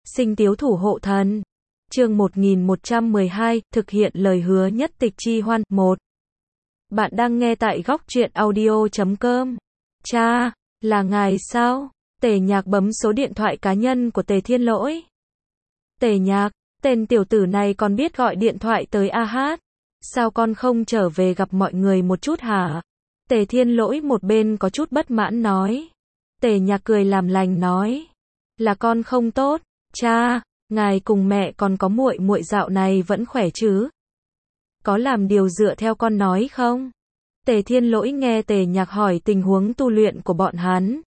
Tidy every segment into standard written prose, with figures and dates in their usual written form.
Sinh tiếu thủ hộ thần. Chương 1112, thực hiện lời hứa nhất tịch chi hoan. 1. Bạn đang nghe tại góc truyện audio.com. Cha, là ngài sao? Tề Nhạc bấm số điện thoại cá nhân của Tề Thiên Lỗi. Tề Nhạc, tên tiểu tử này còn biết gọi điện thoại tới A Hát. Sao con không trở về gặp mọi người một chút hả? Tề Thiên Lỗi một bên có chút bất mãn nói. Tề Nhạc cười làm lành nói. Là con không tốt. Cha, ngài cùng mẹ còn có muội muội dạo này vẫn khỏe chứ? Có làm điều dựa theo con nói không? Tề Thiên Lỗi nghe Tề Nhạc hỏi tình huống tu luyện của bọn hắn,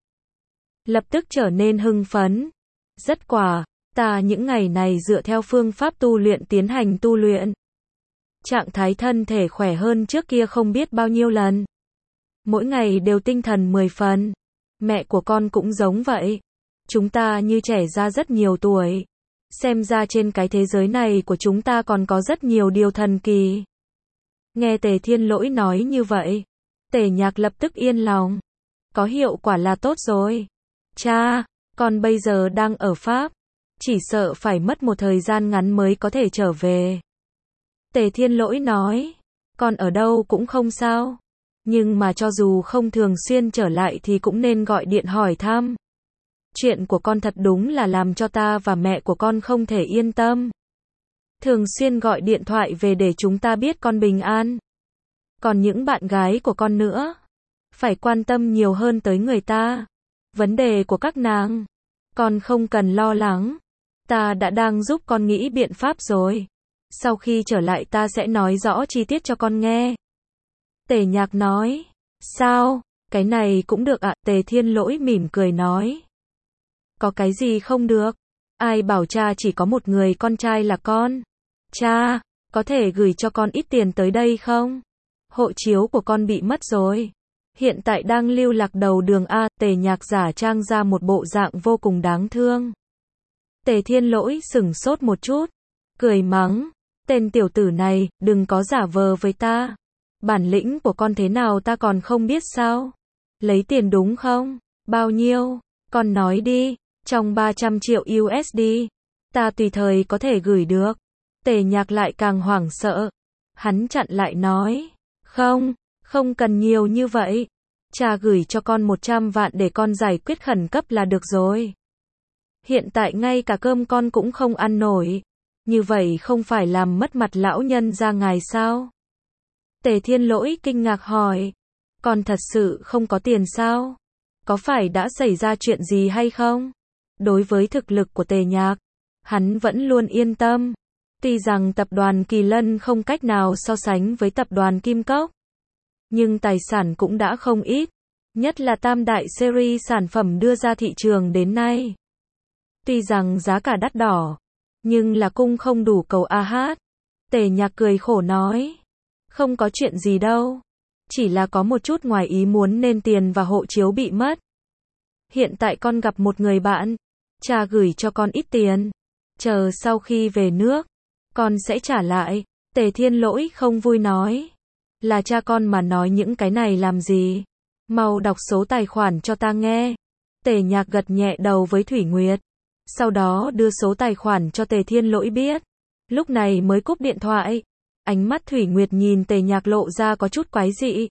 lập tức trở nên hưng phấn. Rất quả, ta những ngày này dựa theo phương pháp tu luyện tiến hành tu luyện. Trạng thái thân thể khỏe hơn trước kia không biết bao nhiêu lần. Mỗi ngày đều tinh thần 10 phần. Mẹ của con cũng giống vậy. Chúng ta như trẻ ra rất nhiều tuổi. Xem ra trên cái thế giới này của chúng ta còn có rất nhiều điều thần kỳ. Nghe Tề Thiên Lỗi nói như vậy, Tề Nhạc lập tức yên lòng. Có hiệu quả là tốt rồi. Cha, con bây giờ đang ở Pháp. Chỉ sợ phải mất một thời gian ngắn mới có thể trở về. Tề Thiên Lỗi nói. Con ở đâu cũng không sao. Nhưng mà cho dù không thường xuyên trở lại thì cũng nên gọi điện hỏi thăm. Chuyện của con thật đúng là làm cho ta và mẹ của con không thể yên tâm. Thường xuyên gọi điện thoại về để chúng ta biết con bình an. Còn những bạn gái của con nữa, phải quan tâm nhiều hơn tới người ta. Vấn đề của các nàng, con không cần lo lắng. Ta đã đang giúp con nghĩ biện pháp rồi. Sau khi trở lại ta sẽ nói rõ chi tiết cho con nghe. Tề Nhạc nói. Sao, cái này cũng được ạ? Tề Thiên Lỗi mỉm cười nói. Có cái gì không được? Ai bảo cha chỉ có một người con trai là con? Cha, có thể gửi cho con ít tiền tới đây không? Hộ chiếu của con bị mất rồi. Hiện tại đang lưu lạc đầu đường A. Tề Nhạc giả trang ra một bộ dạng vô cùng đáng thương. Tề Thiên Lỗi sửng sốt một chút, cười mắng. Tên tiểu tử này, đừng có giả vờ với ta. Bản lĩnh của con thế nào ta còn không biết sao? Lấy tiền đúng không? Bao nhiêu? Con nói đi. Trong 300 triệu USD. Ta tùy thời có thể gửi được. Tề Nhạc lại càng hoảng sợ. Hắn chặn lại nói. Không, không cần nhiều như vậy. Cha gửi cho con 100 vạn để con giải quyết khẩn cấp là được rồi. Hiện tại ngay cả cơm con cũng không ăn nổi. Như vậy không phải làm mất mặt lão nhân gia ngài sao? Tề Thiên Lỗi kinh ngạc hỏi. Con thật sự không có tiền sao? Có phải đã xảy ra chuyện gì hay không? Đối với thực lực của Tề Nhạc, hắn vẫn luôn yên tâm. Tuy rằng tập đoàn Kỳ Lân không cách nào so sánh với tập đoàn Kim Cốc, nhưng tài sản cũng đã không ít. Nhất là tam đại series sản phẩm đưa ra thị trường đến nay. Tuy rằng giá cả đắt đỏ, nhưng là cung không đủ cầu A Hát. Tề Nhạc cười khổ nói. Không có chuyện gì đâu. Chỉ là có một chút ngoài ý muốn nên tiền và hộ chiếu bị mất. Hiện tại con gặp một người bạn. Cha gửi cho con ít tiền. Chờ sau khi về nước, con sẽ trả lại. Tề Thiên Lỗi không vui nói. Là cha con mà nói những cái này làm gì? Mau đọc số tài khoản cho ta nghe. Tề Nhạc gật nhẹ đầu với Thủy Nguyệt. Sau đó đưa số tài khoản cho Tề Thiên Lỗi biết. Lúc này mới cúp điện thoại. Ánh mắt Thủy Nguyệt nhìn Tề Nhạc lộ ra có chút quái dị.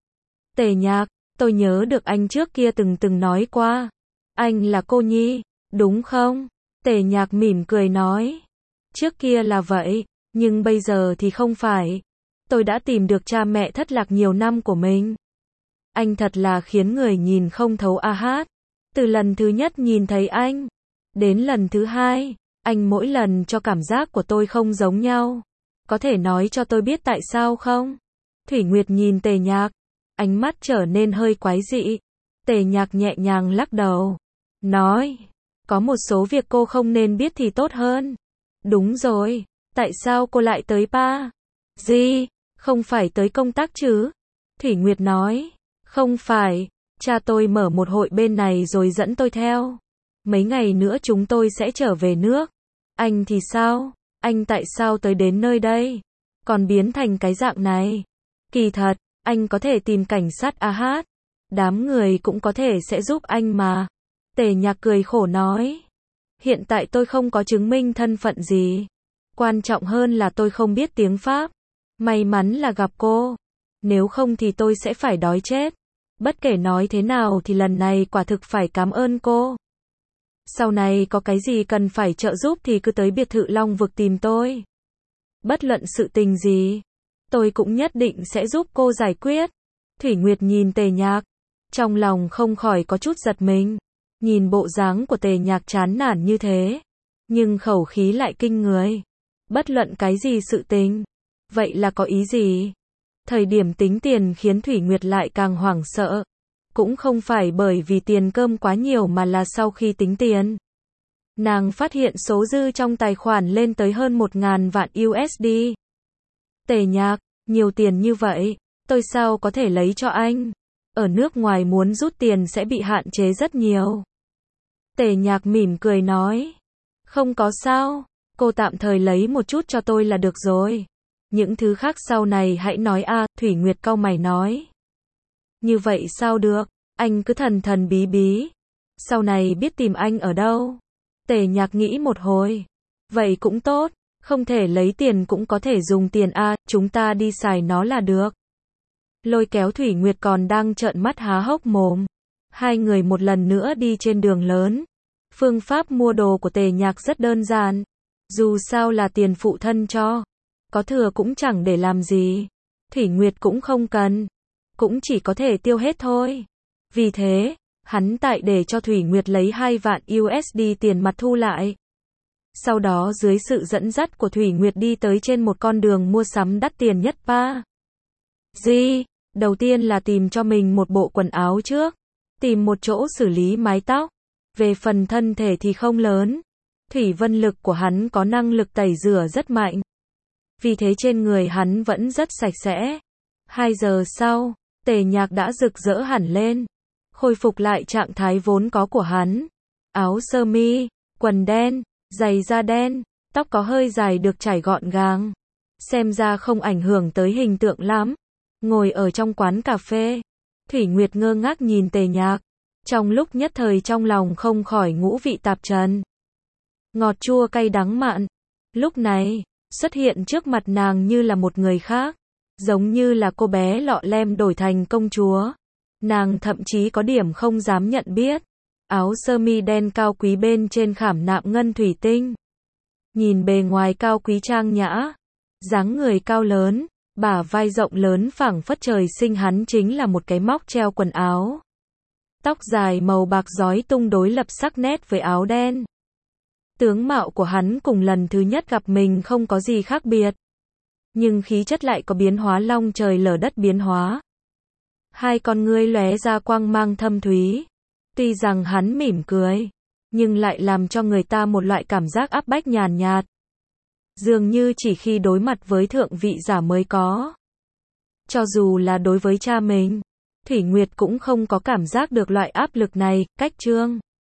Tề Nhạc, tôi nhớ được anh trước kia từng nói qua. Anh là cô Nhi, đúng không? Tề Nhạc mỉm cười nói. Trước kia là vậy, nhưng bây giờ thì không phải. Tôi đã tìm được cha mẹ thất lạc nhiều năm của mình. Anh thật là khiến người nhìn không thấu A Hát. Từ lần thứ nhất nhìn thấy anh, đến lần thứ hai, anh mỗi lần cho cảm giác của tôi không giống nhau. Có thể nói cho tôi biết tại sao không? Thủy Nguyệt nhìn Tề Nhạc, ánh mắt trở nên hơi quái dị. Tề Nhạc nhẹ nhàng lắc đầu, nói, có một số việc cô không nên biết thì tốt hơn. Đúng rồi, tại sao cô lại tới Pa? Gì? Không phải tới công tác chứ? Thủy Nguyệt nói, không phải, cha tôi mở một hội bên này rồi dẫn tôi theo. Mấy ngày nữa chúng tôi sẽ trở về nước. Anh thì sao? Anh tại sao tới đến nơi đây? Còn biến thành cái dạng này? Kỳ thật, anh có thể tìm cảnh sát A Hát. Đám người cũng có thể sẽ giúp anh mà. Tề Nhạc cười khổ nói. Hiện tại tôi không có chứng minh thân phận gì. Quan trọng hơn là tôi không biết tiếng Pháp. May mắn là gặp cô. Nếu không thì tôi sẽ phải đói chết. Bất kể nói thế nào thì lần này quả thực phải cảm ơn cô. Sau này có cái gì cần phải trợ giúp thì cứ tới biệt thự Long Vực tìm tôi. Bất luận sự tình gì, tôi cũng nhất định sẽ giúp cô giải quyết. Thủy Nguyệt nhìn Tề Nhạc, trong lòng không khỏi có chút giật mình. Nhìn bộ dáng của Tề Nhạc chán nản như thế, nhưng khẩu khí lại kinh người. Bất luận cái gì sự tình, vậy là có ý gì? Thời điểm tính tiền khiến Thủy Nguyệt lại càng hoảng sợ. Cũng không phải bởi vì tiền cơm quá nhiều mà là sau khi tính tiền, nàng phát hiện số dư trong tài khoản lên tới hơn 1.000 vạn USD. Tề Nhạc, nhiều tiền như vậy, tôi sao có thể lấy cho anh? Ở nước ngoài muốn rút tiền sẽ bị hạn chế rất nhiều. Tề Nhạc mỉm cười nói. Không có sao, cô tạm thời lấy một chút cho tôi là được rồi. Những thứ khác sau này hãy nói a. Thủy Nguyệt cau mày nói. Như vậy sao được, anh cứ thần thần bí bí. Sau này biết tìm anh ở đâu. Tề Nhạc nghĩ một hồi. Vậy cũng tốt, không thể lấy tiền cũng có thể dùng tiền a. Chúng ta đi xài nó là được. Lôi kéo Thủy Nguyệt còn đang trợn mắt há hốc mồm. Hai người một lần nữa đi trên đường lớn. Phương pháp mua đồ của Tề Nhạc rất đơn giản. Dù sao là tiền phụ thân cho. Có thừa cũng chẳng để làm gì. Thủy Nguyệt cũng không cần. Cũng chỉ có thể tiêu hết thôi. Vì thế, hắn tại để cho Thủy Nguyệt lấy 2 vạn USD tiền mặt thu lại. Sau đó dưới sự dẫn dắt của Thủy Nguyệt đi tới trên một con đường mua sắm đắt tiền nhất Pa. Đầu tiên là tìm cho mình một bộ quần áo trước. Tìm một chỗ xử lý mái tóc. Về phần thân thể thì không lớn. Thủy vân lực của hắn có năng lực tẩy rửa rất mạnh. Vì thế trên người hắn vẫn rất sạch sẽ. 2 giờ sau, Tề Nhạc đã rực rỡ hẳn lên. Khôi phục lại trạng thái vốn có của hắn. Áo sơ mi, quần đen, giày da đen, tóc có hơi dài được chải gọn gàng. Xem ra không ảnh hưởng tới hình tượng lắm. Ngồi ở trong quán cà phê, Thủy Nguyệt ngơ ngác nhìn Tề Nhạc. Trong lúc nhất thời trong lòng không khỏi ngũ vị tạp trần. Ngọt chua cay đắng mặn. Lúc này, xuất hiện trước mặt nàng như là một người khác. Giống như là cô bé lọ lem đổi thành công chúa. Nàng thậm chí có điểm không dám nhận biết. Áo sơ mi đen cao quý bên trên khảm nạm ngân thủy tinh. Nhìn bề ngoài cao quý trang nhã. Dáng người cao lớn, bả vai rộng lớn phảng phất trời sinh hắn chính là một cái móc treo quần áo. Tóc dài màu bạc rói tung đối lập sắc nét với áo đen. Tướng mạo của hắn cùng lần thứ nhất gặp mình không có gì khác biệt. Nhưng khí chất lại có biến hóa long trời lở đất biến hóa. Hai con ngươi lóe ra quang mang thâm thúy. Tuy rằng hắn mỉm cười, nhưng lại làm cho người ta một loại cảm giác áp bách nhàn nhạt. Dường như chỉ khi đối mặt với thượng vị giả mới có. Cho dù là đối với cha mình, Thủy Nguyệt cũng không có cảm giác được loại áp lực này. Cách chương